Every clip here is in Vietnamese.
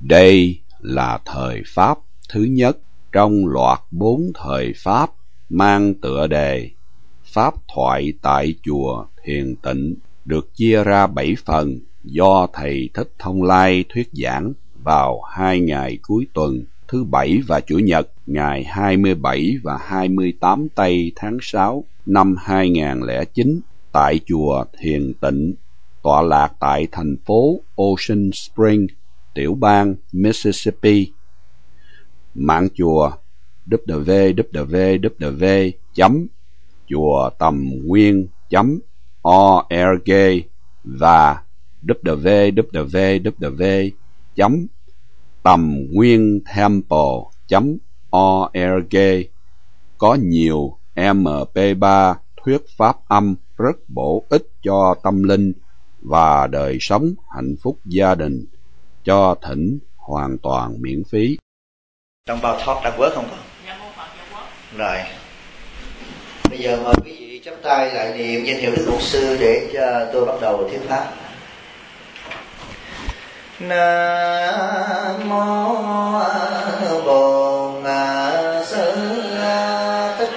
Đây là thời Pháp thứ nhất trong loạt 4 thời Pháp mang tựa đề Pháp thoại tại chùa Thiền Tịnh, được chia ra 7 phần do Thầy Thích Thông Lai thuyết giảng vào 2 ngày cuối tuần, thứ Bảy và Chủ nhật, ngày 27 và 28 tây tháng 6 năm 2009 tại chùa Thiền Tịnh, tọa lạc tại thành phố Ocean Springs, tiểu bang Mississippi. Mạng chùa www.chuatamnguyên.org và www.tamnguyentemple.org có nhiều MP3 thuyết pháp âm rất bổ ích cho tâm linh và đời sống hạnh phúc gia đình, cho thỉnh hoàn toàn miễn phí. Trong bao thoát đã quớt không có? Rồi. Bây giờ mời quý vị chắp tay lại niệm danh hiệu Đức Bổn Sư để cho tôi bắt đầu thuyết pháp. Nam mô Bổn Sư Thích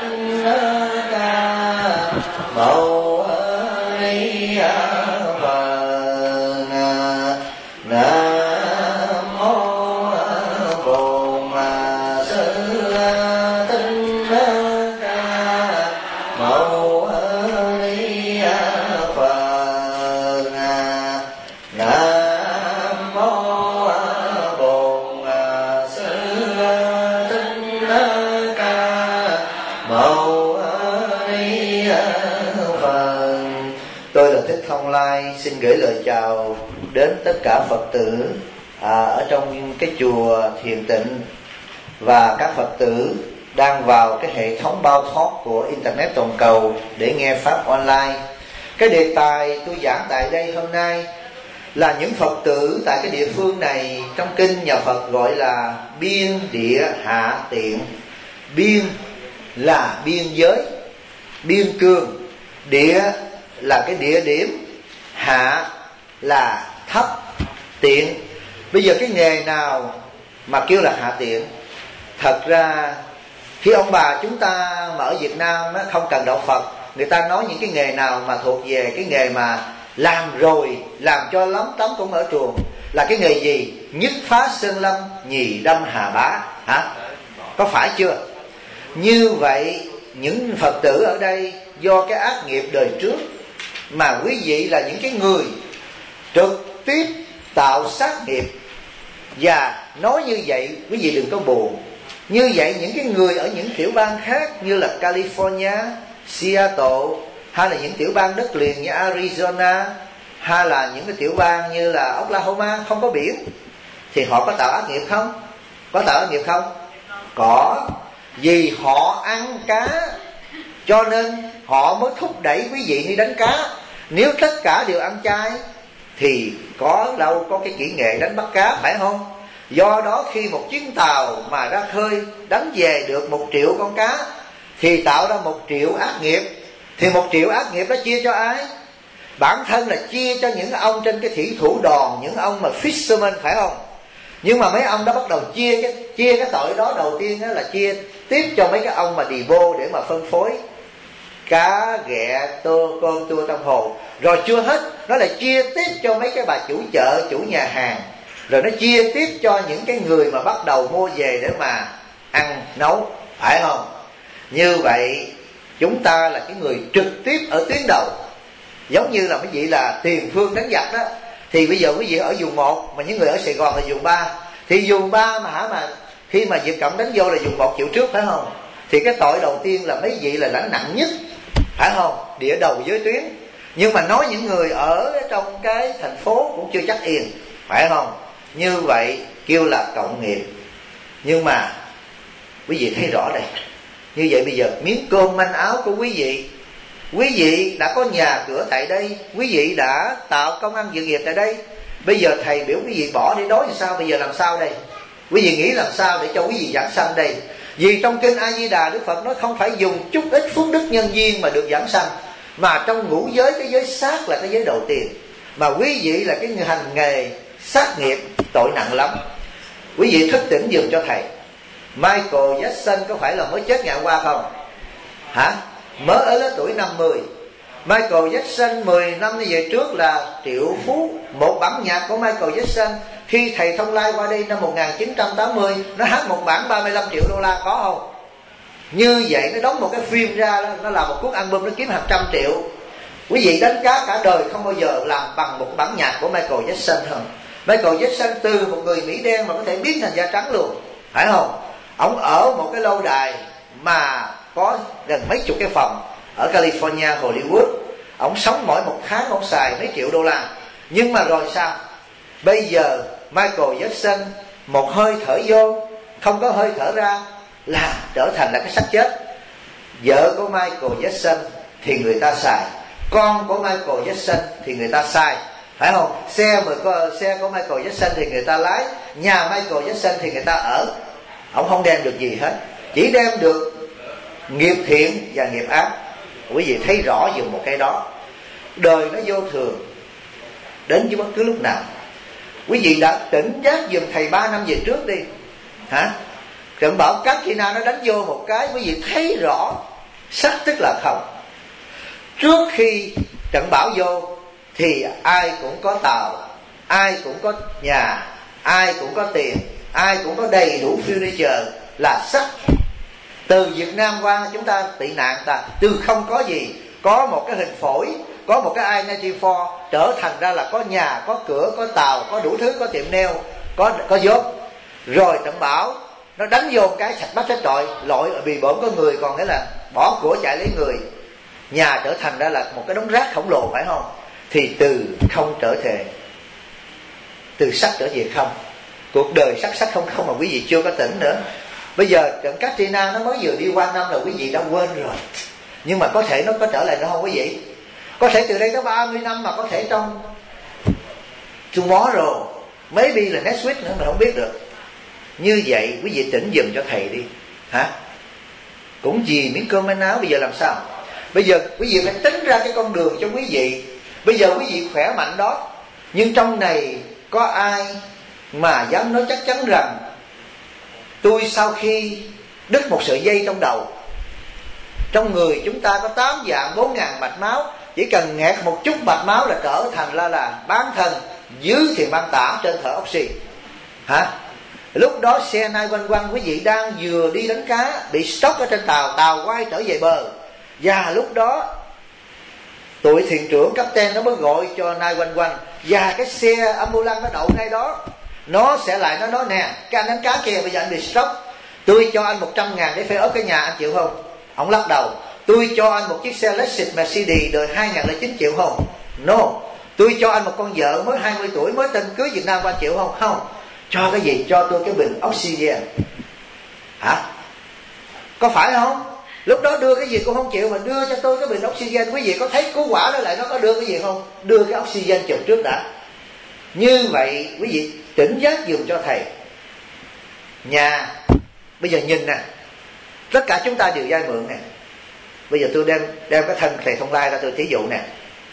Ca Mâu Ni Phật. Nam mô Bổn Sư Thích Ca Mâu Ni Phật. Nam mô Bổn Sư Thích Ca Mâu Ni Phật. Tôi là Thích Thông Lai, xin gửi lời chào đến tất cả Phật tử ở trong cái chùa Thiền Tịnh và các Phật tử đang vào cái hệ thống bao thoát của Internet toàn cầu để nghe Pháp online. Cái đề tài tôi giảng tại đây hôm nay là những Phật tử tại cái địa phương này, trong kinh nhà Phật gọi là biên địa hạ tiện. Biên là biên giới, biên cương. Địa là cái địa điểm, hạ là thấp, tiện. Bây giờ cái nghề nào mà kêu là hạ tiện? Thật ra khi ông bà chúng ta mà ở Việt Nam không cần đạo Phật, người ta nói những cái nghề nào mà thuộc về cái nghề mà làm rồi, làm cho lắm tấm cũng ở chuồng, là cái nghề gì? Nhất phá sơn lâm, nhì đâm hà bá. Hả? Có phải chưa? Như vậy những Phật tử ở đây do cái ác nghiệp đời trước mà quý vị là những cái người trực tiếp tạo sát nghiệp. Và nói như vậy quý vị đừng có buồn. Như vậy những cái người ở những tiểu bang khác như là California, Seattle, hay là những tiểu bang đất liền như Arizona, hay là những cái tiểu bang như là Oklahoma không có biển, thì họ có tạo ác nghiệp không? Có tạo ác nghiệp không? Có. Vì họ ăn cá cho nên họ mới thúc đẩy quý vị đi đánh cá. Nếu tất cả đều ăn chay thì có đâu có cái kỹ nghệ đánh bắt cá, phải không? Do đó khi một chuyến tàu mà ra khơi đánh về được 1 triệu con cá thì tạo ra 1 triệu ác nghiệp. Thì 1 triệu ác nghiệp đó chia cho ai? Bản thân là chia cho những ông trên cái thủy thủ đoàn, những ông mà fisherman, phải không? Nhưng mà mấy ông đó bắt đầu chia cái tội đó. Đầu tiên đó là chia tiếp cho mấy cái ông mà đì bô để mà phân phối cá, ghẹ, con tua trong hồ. Rồi chưa hết, nó lại chia tiếp cho mấy cái bà chủ chợ, chủ nhà hàng. Rồi nó chia tiếp cho những cái người mà bắt đầu mua về để mà ăn nấu, phải không? Như vậy chúng ta là cái người trực tiếp ở tuyến đầu. Giống như là quý vị là Tiền Phương đánh giặc đó, thì bây giờ quý vị ở vùng 1 mà những người ở Sài Gòn là vùng 3. Thì vùng 3 mà khi mà Việt Cộng đánh vô là vùng 1 triệu trước, phải không? Thì cái tội đầu tiên là mấy vị là lãnh nặng nhất, phải không? Địa đầu giới tuyến. Nhưng mà nói những người ở trong cái thành phố cũng chưa chắc yên, phải không? Như vậy kêu là cộng nghiệp. Nhưng mà quý vị thấy rõ đây, như vậy bây giờ miếng cơm manh áo của quý vị đã có nhà cửa tại đây, quý vị đã tạo công ăn việc nghiệp tại đây. Bây giờ thầy biểu quý vị bỏ để đói thì sao? Bây giờ làm sao đây? Quý vị nghĩ làm sao để cho quý vị giảng sanh đây? Vì trong kinh A Di Đà Đức Phật nói không phải dùng chút ít phước đức nhân duyên mà được giảng sanh, mà trong ngũ giới cái giới sát là cái giới đầu tiên. Mà quý vị là cái hành nghề sát nghiệp tội nặng lắm. Quý vị thức tỉnh giùm cho thầy. Michael Jackson có phải là mới chết ngày hôm qua không? Hả? Mới ở lứa tuổi 50. Michael Jackson 10 năm về trước là triệu phú. Một bản nhạc của Michael Jackson khi thầy Thông Lai qua đây năm 1980, nó hát một bản 35 triệu đô la, có không? Như vậy nó đóng một cái phim ra, nó làm một cuốn album, nó kiếm hàng trăm triệu. Quý vị đánh cá cả đời không bao giờ làm bằng một bản nhạc của Michael Jackson không? Michael Jackson từ một người Mỹ đen mà có thể biến thành da trắng luôn, phải không? Ông ở một cái lâu đài mà có gần mấy chục cái phòng ở California, Hollywood. Ông sống mỗi một tháng ông xài mấy triệu đô la. Nhưng mà rồi sao? Bây giờ Michael Jackson một hơi thở vô, không có hơi thở ra là trở thành là cái xác chết. Vợ của Michael Jackson thì người ta xài, con của Michael Jackson thì người ta xài, phải không? Xe của Michael Jackson thì người ta lái, nhà Michael Jackson thì người ta ở. Ông không đem được gì hết, chỉ đem được nghiệp thiện và nghiệp ác. Quý vị thấy rõ dùm một cái đó. Đời nó vô thường, đến với bất cứ lúc nào. Quý vị đã tỉnh giác dùm thầy 3 năm về trước đi. Hả? Trận bão Katrina nó đánh vô một cái, quý vị thấy rõ sắc tức là không. Trước khi trận bão vô thì ai cũng có tàu, ai cũng có nhà, ai cũng có tiền, ai cũng có đầy đủ furniture là sắc. Từ Việt Nam qua chúng ta tị nạn, ta từ không có gì, có một cái hình phổi, có một cái I-94, trở thành ra là có nhà, có cửa, có tàu, có đủ thứ, có tiệm nail, có dốt. Rồi trận bão nó đánh vô một cái sạch bách hết trọi, lội vì bổn có người, còn nghĩa là bỏ của chạy lấy người. Nhà trở thành ra là một cái đống rác khổng lồ, phải không? Thì từ không trở về, từ sắc trở về không. Cuộc đời sắc không không mà quý vị chưa có tỉnh nữa. Bây giờ trận Katrina nó mới vừa đi qua năm là quý vị đã quên rồi. Nhưng mà có thể nó có trở lại nữa không quý vị? Có thể từ đây tới 30 năm, mà có thể trong tomorrow, maybe là next week nữa, mà không biết được. Như vậy quý vị tỉnh giùm cho thầy đi. Hả? Cũng vì miếng cơm manh áo, bây giờ làm sao? Bây giờ quý vị phải tính ra cái con đường cho quý vị. Bây giờ quý vị khỏe mạnh đó, nhưng trong này có ai mà dám nói chắc chắn rằng tôi sau khi đứt một sợi dây trong đầu, trong người chúng ta có 8 vạn 4.000 mạch máu, chỉ cần nghẹt một chút mạch máu là trở thành là bán thân dưới thì mang tả, trên thở oxy. Hả? Lúc đó xe 911 quý vị đang vừa đi đánh cá, bị stock ở trên tàu, tàu quay trở về bờ. Và lúc đó tụi thuyền trưởng captain nó mới gọi cho 911, và cái xe ambulance nó đậu ngay đó. Nó sẽ lại nó nói nè, cái anh đánh cá kia bây giờ anh bị stroke, tôi cho anh 100.000 để phê ốp cái nhà, anh chịu không? Ông lắc đầu. Tôi cho anh một chiếc xe Lexus Mercedes đời 2009, chịu không? No. Tôi cho anh một con vợ mới 20 tuổi mới tên cưới Việt Nam, anh chịu không? Không. Cho cái gì? Cho tôi cái bình oxygen. Hả? Có phải không? Lúc đó đưa cái gì cũng không chịu, mà đưa cho tôi cái bình oxygen. Quý vị có thấy cứu quả đó lại nó có đưa cái gì không? Đưa cái oxygen chụp trước đã. Như vậy quý vị tỉnh giác dùm cho thầy. Nhà bây giờ nhìn nè, tất cả chúng ta đều vay mượn nè. Bây giờ tôi đem cái thân thầy Thông Lai ra, tôi thí dụ nè.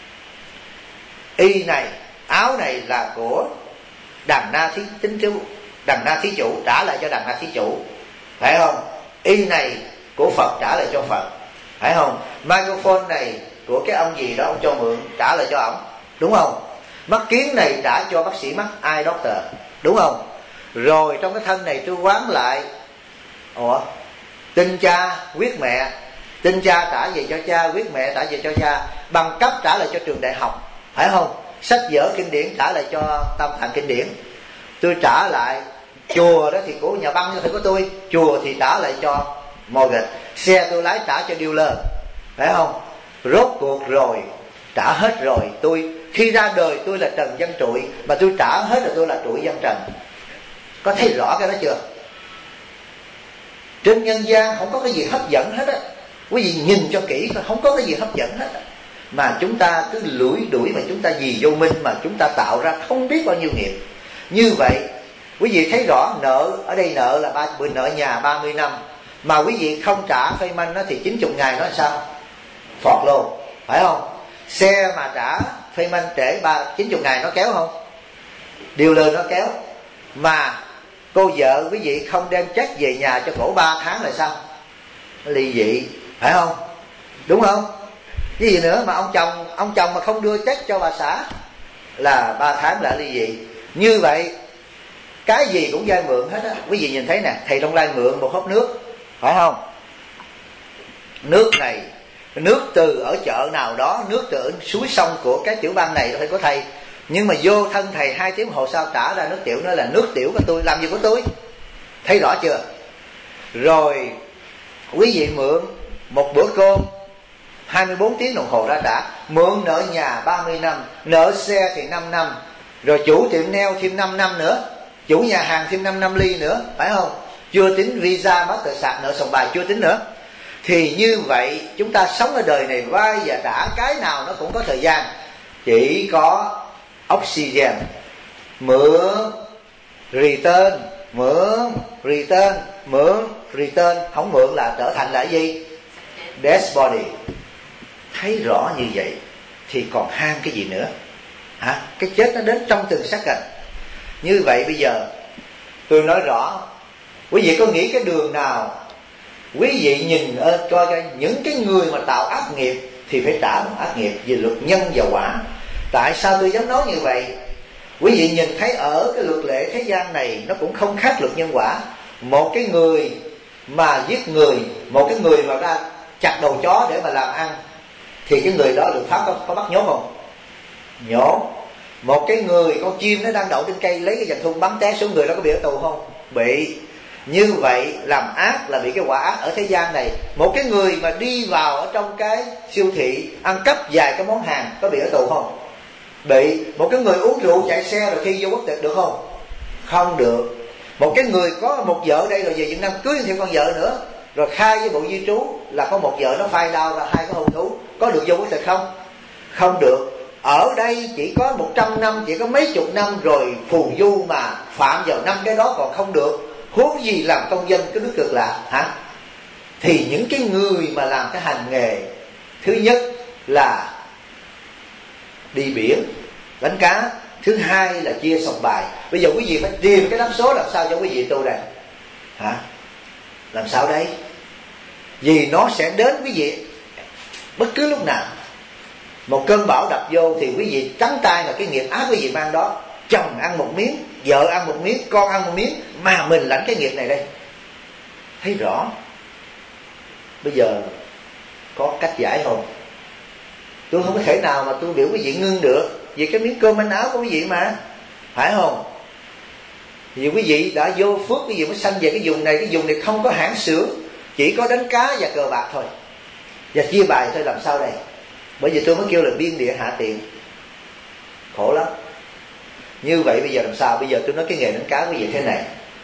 Y này, áo này là của Đằng Na Thí Chủ, trả lại cho Đằng Na Thí Chủ, phải không? Y này của Phật, trả lại cho Phật, phải không? Microphone này của cái ông gì đó ông cho mượn, trả lại cho ổng, đúng không? Mắt kiến này trả cho bác sĩ mắt eye doctor, đúng không? Rồi trong cái thân này tôi quán lại tin cha quyết mẹ, tin cha trả về cho cha, quyết mẹ trả về cho cha, bằng cấp trả lại cho trường đại học, phải không? Sách vở kinh điển trả lại cho Tam Tạng kinh điển. Tôi trả lại chùa đó thì của nhà băng thì của tôi, chùa thì trả lại cho mortgage, xe tôi lái trả cho dealer, phải không? Rốt cuộc rồi, trả hết rồi. Tôi khi ra đời tôi là Trần Văn Trụi, mà tôi trả hết rồi, tôi là Trụi Văn Trần. Có thấy rõ cái đó chưa? Trên nhân gian không có cái gì hấp dẫn hết á. Quý vị nhìn cho kỹ, không có cái gì hấp dẫn hết á. Mà chúng ta cứ lủi đuổi, mà chúng ta vì vô minh mà chúng ta tạo ra không biết bao nhiêu nghiệp. Như vậy quý vị thấy rõ, nợ ở đây nợ là nợ nhà 30 năm, mà quý vị không trả phê manh nó thì 90 ngày nó sao? Phọt luôn, phải không? Xe mà trả phê manh trễ 90 ngày nó kéo không? Điều lời nó kéo. Mà cô vợ quý vị không đem check về nhà cho cổ 3 tháng là sao? Ly dị, phải không? Đúng không? Cái gì nữa mà ông chồng mà không đưa check cho bà xã là 3 tháng là ly dị. Như vậy cái gì cũng vay mượn hết á. Quý vị nhìn thấy nè, thầy Đông Lai mượn một hốc nước, phải không? Nước này, nước từ ở chợ nào đó, nước từ suối sông của cái tiểu bang này phải có thầy. Nhưng mà vô thân thầy 2 tiếng hồ sau trả ra nước tiểu, nó là nước tiểu của tôi, làm gì của tôi? Thấy rõ chưa? Rồi quý vị mượn một bữa cơm 24 tiếng đồng hồ ra trả. Mượn nợ nhà 30 năm, nợ xe thì 5 năm, rồi chủ tiệm nail thêm 5 năm nữa, chủ nhà hàng thêm 5 năm ly nữa, phải không? Chưa tính visa, Mastercard, nợ sòng bài chưa tính nữa. Thì như vậy chúng ta sống ở đời này vay và trả, cái nào nó cũng có thời gian. Chỉ có oxygen, mượn return, mượn return, mượn return, không mượn là trở thành là gì? Dead body. Thấy rõ như vậy thì còn ham cái gì nữa hả? Cái chết nó đến trong từng sát cạnh. Như vậy bây giờ tôi nói rõ, quý vị có nghĩ cái đường nào quý vị nhìn coi những cái người mà tạo ác nghiệp thì phải trả bằng ác nghiệp về luật nhân và quả. Tại sao tôi dám nói như vậy? Quý vị nhìn thấy ở cái luật lệ thế gian này nó cũng không khác luật nhân quả. Một cái người mà giết người, một cái người mà ra chặt đầu chó để mà làm ăn, thì cái người đó luật pháp có bắt nhốt không? Nhốt. Một cái người, con chim nó đang đậu trên cây lấy cái dàn thun bắn té xuống, người đó có bị ở tù không? Bị. Như vậy làm ác là bị cái quả ác ở thế gian này. Một cái người mà đi vào ở trong cái siêu thị ăn cắp vài cái món hàng có bị ở tù không? Bị. Một cái người uống rượu chạy xe rồi khi vô quốc tịch được không? Không được. Một cái người có một vợ đây rồi về Việt Nam cưới thêm con vợ nữa, rồi khai với bộ di trú là có một vợ, nó phai đau ra 2 cái hôn thú, có được vô quốc tịch không? Không được. Ở đây chỉ có 100 năm, chỉ có mấy chục năm rồi phù du mà phạm vào 5 cái đó còn không được, huống gì làm công dân cái nước cực lạ hả? Thì những cái người mà làm cái hành nghề, thứ nhất là đi biển đánh cá, thứ hai là chia sòng bài. Bây giờ quý vị phải tìm cái đáp số làm sao cho quý vị tu đây hả? Làm sao đây? Vì nó sẽ đến quý vị bất cứ lúc nào. Một cơn bão đập vô thì quý vị trắng tay là cái nghiệp ác quý vị mang đó. Chồng ăn một miếng, vợ ăn một miếng, con ăn một miếng, mà mình lãnh cái nghiệp này đây. Thấy rõ. Bây giờ có cách giải không? Tôi không có thể nào mà tôi biểu quý vị ngưng được, vì cái miếng cơm manh áo của quý vị mà, phải không? Vì quý vị đã vô phước, quý vị mới sanh về cái vùng này. Cái vùng này không có hãng xưởng, chỉ có đánh cá và cờ bạc thôi, và chia bài thôi. Làm sao đây? Bởi vì tôi mới kêu là biên địa hạ tiện. Khổ lắm. Như vậy bây giờ làm sao? Bây giờ tôi nói cái nghề đánh cá quý vị thế này.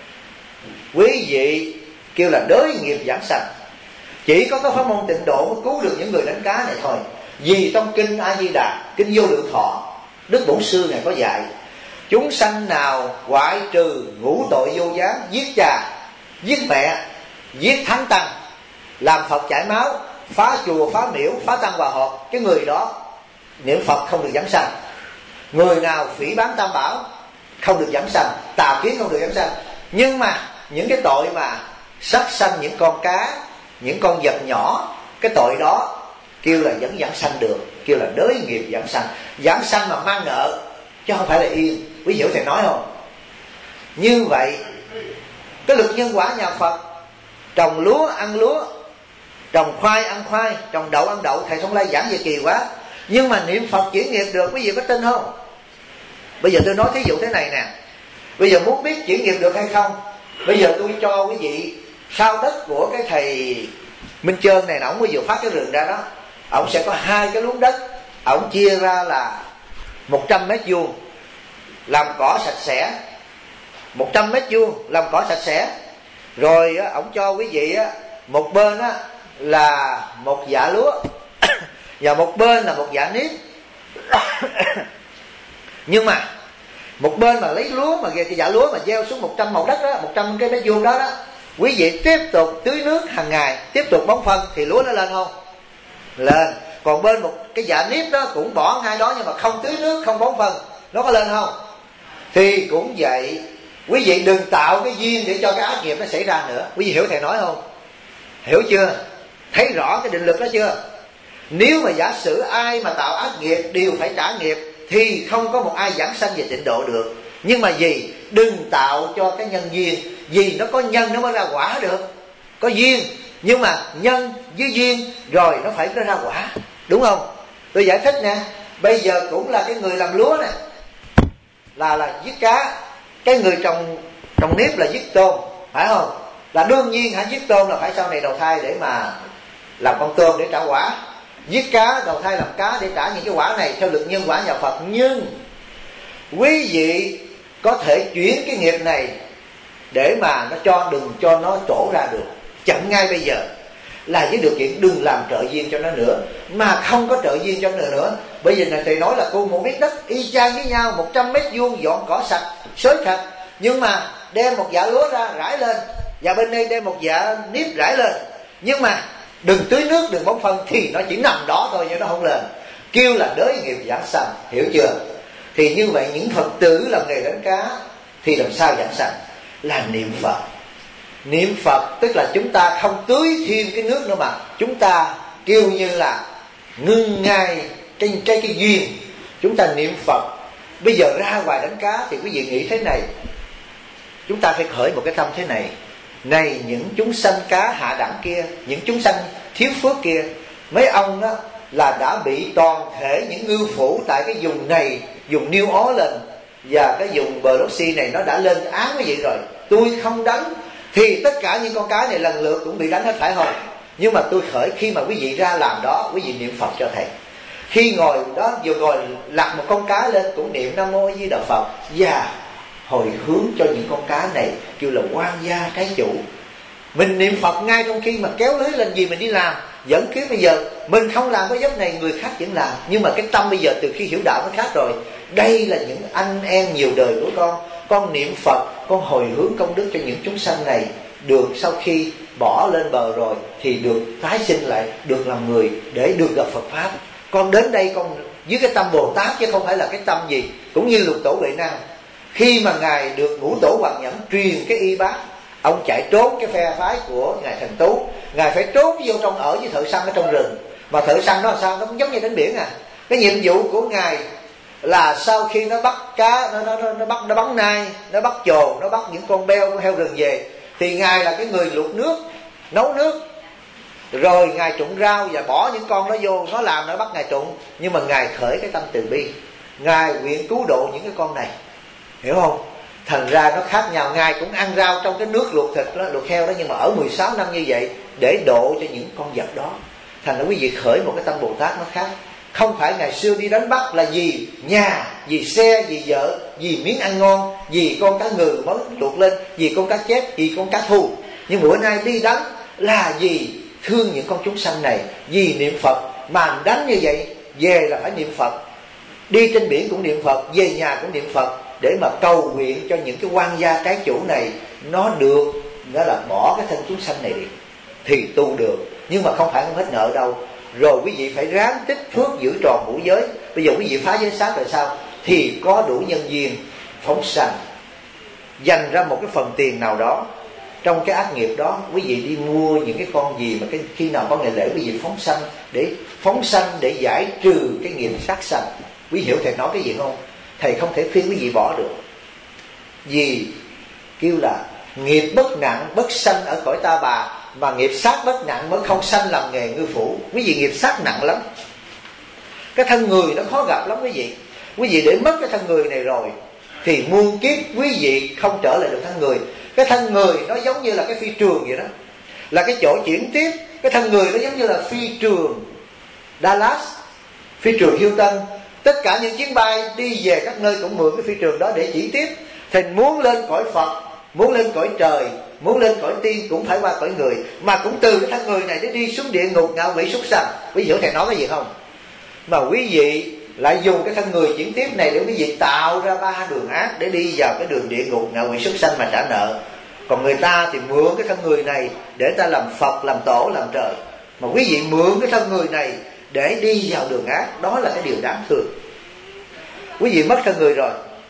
Quý vị kêu là đới nghiệp giảng sanh, chỉ có cái pháp môn tịnh độ mới cứu được những người đánh cá này thôi. Vì trong kinh A Di Đà, kinh Vô Lượng Thọ, Đức Bổn Sư ngài có dạy: chúng sanh nào ngoại trừ ngũ tội vô gián, giết cha, giết mẹ, giết thánh tăng, làm Phật chảy máu, phá chùa, phá miễu, phá tăng hòa hợp, cái người đó niệm Phật không được giảng sanh. Người nào phỉ báng Tam Bảo không được giảng sanh, tà kiến không được giảng sanh. Nhưng mà những cái tội mà sát sanh những con cá, những con vật nhỏ, cái tội đó kêu là vẫn giảng sanh được, kêu là đới nghiệp giảng sanh. Giảng sanh mà mang nợ chứ không phải là yên. Quý hiểu thầy nói không? Như vậy cái luật nhân quả nhà Phật, trồng lúa ăn lúa, trồng khoai ăn khoai, trồng đậu ăn đậu. Thầy Thông Lai giảng về kỳ quá. Nhưng mà niệm Phật chuyển nghiệp được, quý vị có tin không? Bây giờ tôi nói thí dụ thế này nè. Bây giờ muốn biết chuyển nghiệp được hay không, bây giờ tôi cho quý vị sau đất của cái thầy Minh Trơn này, ổng mới vừa phát cái rừng ra đó. Ổng sẽ có 2 cái luống đất, ổng chia ra là 100 mét vuông làm cỏ sạch sẽ, 100 mét vuông làm cỏ sạch sẽ. Rồi ổng cho quý vị một bên là một dạ lúa và một bên là một dạ nếp. Nhưng mà một bên mà lấy lúa mà cái dạ lúa mà gieo xuống 100 mẫu đất đó, 100 cái mét vuông đó đó, quý vị tiếp tục tưới nước hàng ngày, tiếp tục bón phân thì lúa nó lên không? Lên. Còn bên một cái dạ nếp đó cũng bỏ ngay đó nhưng mà không tưới nước, không bón phân, nó có lên không? Thì cũng vậy, Quý vị đừng tạo cái duyên để cho cái ác nghiệp nó xảy ra nữa. Quý vị hiểu thầy nói không? Hiểu chưa? Thấy rõ cái định luật đó chưa? Nếu mà giả sử ai mà tạo ác nghiệp đều phải trả nghiệp thì không có một ai giảng sanh về tịnh độ được. Nhưng mà gì? Đừng tạo cho cái nhân duyên. Vì nó có nhân nó mới ra quả được. Có duyên, nhưng mà nhân với duyên rồi nó phải ra quả. Đúng không? Tôi giải thích nè. Bây giờ cũng là cái người làm lúa nè, là giết cá. Cái người trồng nếp là giết tôm, phải không? Là đương nhiên hả, giết tôm là phải sau này đầu thai để mà làm con tôm để trả quả. Giết cá đầu thai làm cá để trả những cái quả này theo luật nhân quả nhà Phật. Nhưng quý vị có thể chuyển cái nghiệp này để mà nó đừng cho nó trổ ra được. Chậm ngay bây giờ là với điều kiện đừng làm trợ duyên cho nó nữa. Mà không có trợ duyên cho nó nữa. Bởi vì thầy nói là cô một miếng đất y chang với nhau, 100 mét vuông, dọn cỏ sạch, xới sạch, nhưng mà đem một dạ lúa ra rải lên, và bên đây đem một dạ nếp rải lên, nhưng mà đừng tưới nước, đừng bón phân, thì nó chỉ nằm đó thôi chứ nó không lên. Kêu là đới nghiệp giảng sanh. Hiểu chưa? Thì như vậy những Phật tử làm nghề đánh cá thì làm sao giảng sanh? Là niệm Phật. Niệm Phật tức là chúng ta không tưới thêm cái nước nữa, mà chúng ta kêu như là ngưng ngay cái duyên. Chúng ta niệm Phật. Bây giờ ra ngoài đánh cá thì quý vị nghĩ thế này, chúng ta phải khởi một cái tâm thế này: này những chúng sanh cá hạ đẳng kia, những chúng sanh thiếu phước kia, mấy ông đó là đã bị toàn thể những ngư phủ tại cái vùng này, vùng New Orleans và cái vùng Biloxi này nó đã lên án cái gì rồi. Tôi không đánh thì tất cả những con cá này lần lượt cũng bị đánh hết, phải không? Nhưng mà tôi khởi, khi mà quý vị ra làm đó, quý vị niệm Phật cho thầy. Khi ngồi đó, vừa ngồi lặt một con cá lên cũng niệm Nam Mô A Di Đà Phật, và hồi hướng cho những con cá này, kêu là quan gia trái chủ. Mình niệm Phật ngay trong khi mà kéo lưới lên gì mình đi làm. Dẫn kiếp bây giờ mình không làm cái giấc này, người khác vẫn làm. Nhưng mà cái tâm bây giờ từ khi hiểu đạo nó khác rồi. Đây là những anh em nhiều đời của con niệm Phật, con hồi hướng công đức cho những chúng sanh này, được sau khi bỏ lên bờ rồi thì được tái sinh lại, được làm người để được gặp Phật Pháp. Con đến đây con với cái tâm Bồ Tát, chứ không phải là cái tâm gì. Cũng như Lục Tổ Huệ Năng, khi mà Ngài được Ngũ Tổ Hoàng Nhẫn truyền cái y bát, ông chạy trốn cái phe phái của Ngài Thần Tú. Ngài phải trốn vô trong, ở với thợ săn ở trong rừng. Mà thợ săn nó làm sao? Nó cũng giống như đánh biển à. Cái nhiệm vụ của Ngài là sau khi nó bắt cá, nó bắn nai, nó bắt chồn, nó bắt những con beo, con heo rừng về, thì Ngài là cái người luộc nước, nấu nước, rồi Ngài trụng rau và bỏ những con đó vô, nó làm nó bắt Ngài trụng. Nhưng mà Ngài khởi cái tâm từ bi, Ngài nguyện cứu độ những cái con này. Hiểu không? Thành ra nó khác nhau. Ngài cũng ăn rau trong cái nước luộc thịt đó, luộc heo đó, nhưng mà ở 16 năm như vậy để độ cho những con vật đó. Thành ra quý vị khởi một cái tâm Bồ Tát nó khác. Không phải ngày xưa đi đánh bắt là vì nhà, vì xe, vì vợ, vì miếng ăn ngon, vì con cá ngừ mới luộc lên, vì con cá chép, vì con cá thu. Nhưng bữa nay đi đánh là vì thương những con chúng sanh này, vì niệm Phật. Mà đánh như vậy, về là phải niệm Phật. Đi trên biển cũng niệm Phật, về nhà cũng niệm Phật, để mà cầu nguyện cho những cái quan gia trái chủ này nó được, đó là bỏ cái thân chúng sanh này đi thì tu được. Nhưng mà không phải không hết nợ đâu. Rồi quý vị phải ráng tích phước giữ tròn ngũ giới. Bây giờ quý vị phá giới sát rồi sao? Thì có đủ nhân duyên phóng sanh, dành ra một cái phần tiền nào đó. Trong cái ác nghiệp đó, quý vị đi mua những cái con gì mà khi nào có ngày lễ quý vị phóng sanh để giải trừ cái nghiệp sát sanh. Quý hiểu thầy nói cái gì không? Thầy không thể khuyên quý vị bỏ được. Vì kêu là nghiệp bất nặng bất sanh ở cõi ta bà, mà nghiệp sát bất nặng mới không sanh làm nghề ngư phủ. Quý vị nghiệp sát nặng lắm. Cái thân người nó khó gặp lắm quý vị. Quý vị để mất cái thân người này rồi thì muôn kiếp quý vị không trở lại được thân người. Cái thân người nó giống như là cái phi trường vậy đó, là cái chỗ chuyển tiếp. Cái thân người nó giống như là phi trường Dallas, phi trường Houston. Tất cả những chuyến bay đi về các nơi cũng mượn cái phi trường đó để chỉ tiếp. Thì muốn lên cõi Phật, muốn lên cõi trời, muốn lên cõi tiên cũng phải qua cõi người. Mà cũng từ cái thân người này để đi xuống địa ngục ngạ quỷ súc sanh. Quý vị hiểu thầy nói cái gì không? Mà quý vị lại dùng cái thân người chuyển tiếp này để quý vị tạo ra 3 đường ác để đi vào cái đường địa ngục ngạ quỷ súc sanh mà trả nợ. Còn người ta thì mượn cái thân người này để ta làm Phật, làm tổ, làm trời. Mà quý vị mượn cái thân người này để đi vào đường ác, đó là cái điều đáng thương. Quý vị mất thân người rồi,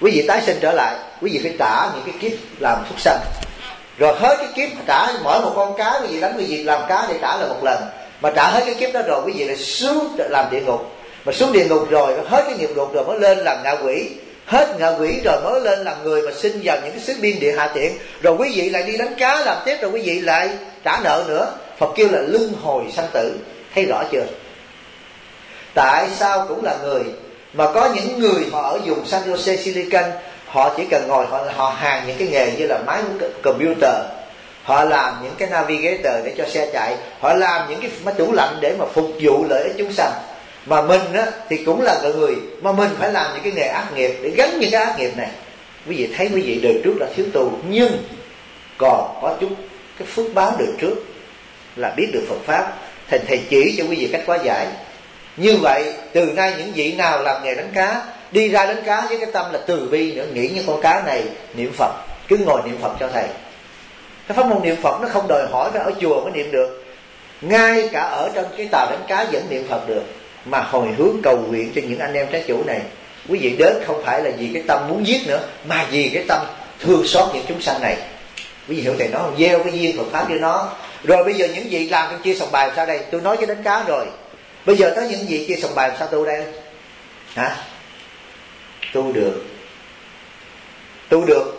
quý vị tái sinh trở lại, quý vị phải trả những cái kiếp làm súc sanh. Rồi hết cái kiếp trả mỗi một con cá quý vị đánh, quý vị làm cá để trả là một lần. Mà trả hết cái kiếp đó rồi quý vị lại xuống làm địa ngục. Mà xuống địa ngục rồi hết cái nghiệp ngục rồi mới lên làm ngạ quỷ. Hết ngạ quỷ rồi mới lên làm người mà sinh vào những cái xứ biên địa hạ tiện. Rồi quý vị lại đi đánh cá làm tiếp, rồi quý vị lại trả nợ nữa. Phật kêu là luân hồi sanh tử. Thấy rõ chưa? Tại sao cũng là người, mà có những người họ ở vùng San Jose Silicon, họ chỉ cần ngồi họ hàng những cái nghề như là máy computer, họ làm những cái navigator để cho xe chạy, họ làm những cái máy tủ lạnh để mà phục vụ lợi ích chúng sanh. Mà mình á, thì cũng là người, mà mình phải làm những cái nghề ác nghiệp để gánh những cái ác nghiệp này. Quý vị thấy quý vị đời trước là thiếu tu, nhưng còn có chút cái phước báo đời trước là biết được Phật Pháp. Thầy chỉ cho quý vị cách hóa giải. Như vậy từ nay những vị nào làm nghề đánh cá, đi ra đánh cá với cái tâm là từ bi nữa, nghĩ như con cá này niệm Phật, cứ ngồi niệm Phật cho thầy. Cái pháp môn niệm Phật nó không đòi hỏi phải ở chùa mới niệm được, ngay cả ở trong cái tàu đánh cá vẫn niệm Phật được. Mà hồi hướng cầu nguyện cho những anh em trái chủ này. Quý vị đến không phải là vì cái tâm muốn giết nữa, mà vì cái tâm thương xót những chúng sanh này. Quý vị hiểu thầy nói không? Gieo cái duyên Phật Pháp cho nó. Rồi bây giờ những vị làm trong chia sòng bài sao đây? Tôi nói cho đánh cá rồi. Bây giờ tới những vị chia sòng bài sao tu đây? Hả? Tu được. Tu được.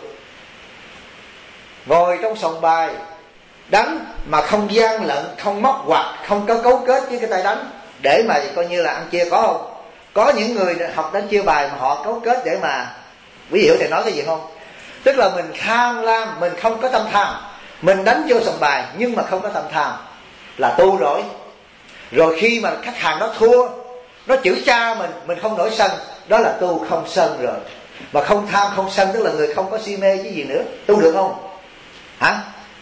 Ngồi trong sòng bài đánh mà không gian lận, không móc hoặc, không có cấu kết với cái tay đánh để mà coi như là ăn chia, có không? Có những người học đánh chia bài mà họ cấu kết để mà, quý vị hiểu thầy nói cái gì không? Tức là mình tham lam, mình không có tâm tham, mình đánh vô sòng bài nhưng mà không có tâm tham là tu rồi. Rồi khi mà khách hàng đó thua, nó chửi cha mình không nổi sân, đó là tu không sân rồi. Mà không tham không sân tức là người không có si mê chứ gì nữa. Tu được không? Hả?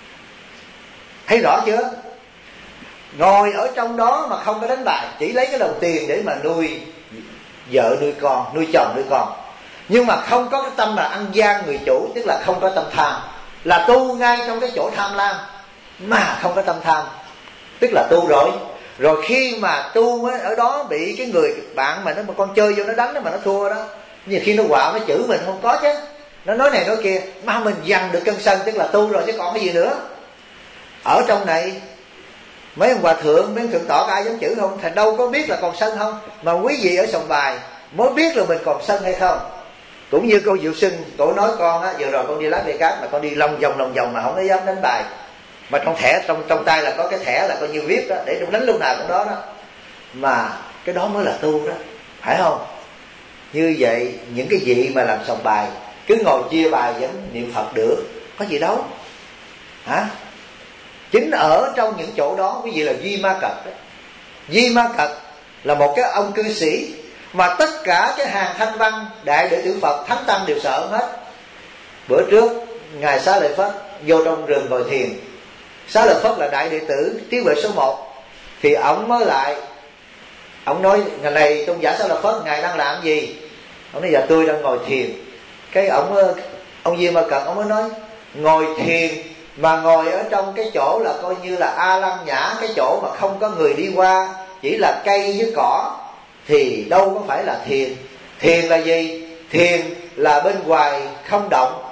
Thấy rõ chưa? Ngồi ở trong đó mà không có đánh bài, chỉ lấy cái đồng tiền để mà nuôi vợ nuôi con, nuôi chồng nuôi con, nhưng mà không có cái tâm là ăn gian người chủ, tức là không có tâm tham, là tu ngay trong cái chỗ tham lam mà không có tâm tham, tức là tu rồi. Rồi khi mà tu ở đó bị cái người bạn mà nó mà con chơi vô nó đánh đó, mà nó thua đó, nhiều khi nó quạo nó chửi mình không có chứ, nó nói này nói kia, mà mình dằn được cơn sân, tức là tu rồi chứ còn cái gì nữa. Ở trong này mấy ông hòa thượng, mấy ông thượng tọa ai dám chửi không? Thành đâu có biết là còn sân không, mà quý vị ở sòng bài mới biết là mình còn sân hay không. Cũng như cô Diệu Sưng, cổ nói con á, vừa rồi con đi lái bê cát mà con đi lòng vòng mà không có dám đánh bài, mà trong thẻ trong tay là có cái thẻ là coi như VIP đó, để đánh lúc nào cũng đó đó. Mà cái đó mới là tu đó, phải không? Như vậy những cái vị mà làm sòng bài cứ ngồi chia bài vẫn niệm Phật được, có gì đâu. Hả? Chính ở trong những chỗ đó quý vị là Di Ma Cật đó. Di Ma Cật là một cái ông cư sĩ mà tất cả cái hàng thanh văn đại đệ tử Phật thánh tăng đều sợ hết. Bữa trước ngài Xá Lợi Phất vô trong rừng ngồi thiền. Xá Lợi Phất là đại đệ tử trí huệ số 1, thì ông mới lại, ông nói ngày này tôn giả Xá Lợi Phất ngài đang làm gì? Ông nói dạ tôi đang ngồi thiền. Cái ông Di Ma Cật ông mới nói ngồi thiền mà ngồi ở trong cái chỗ là coi như là A Lăng Nhã, cái chỗ mà không có người đi qua, chỉ là cây với cỏ, thì đâu có phải là thiền. Thiền là gì? Thiền là bên ngoài không động,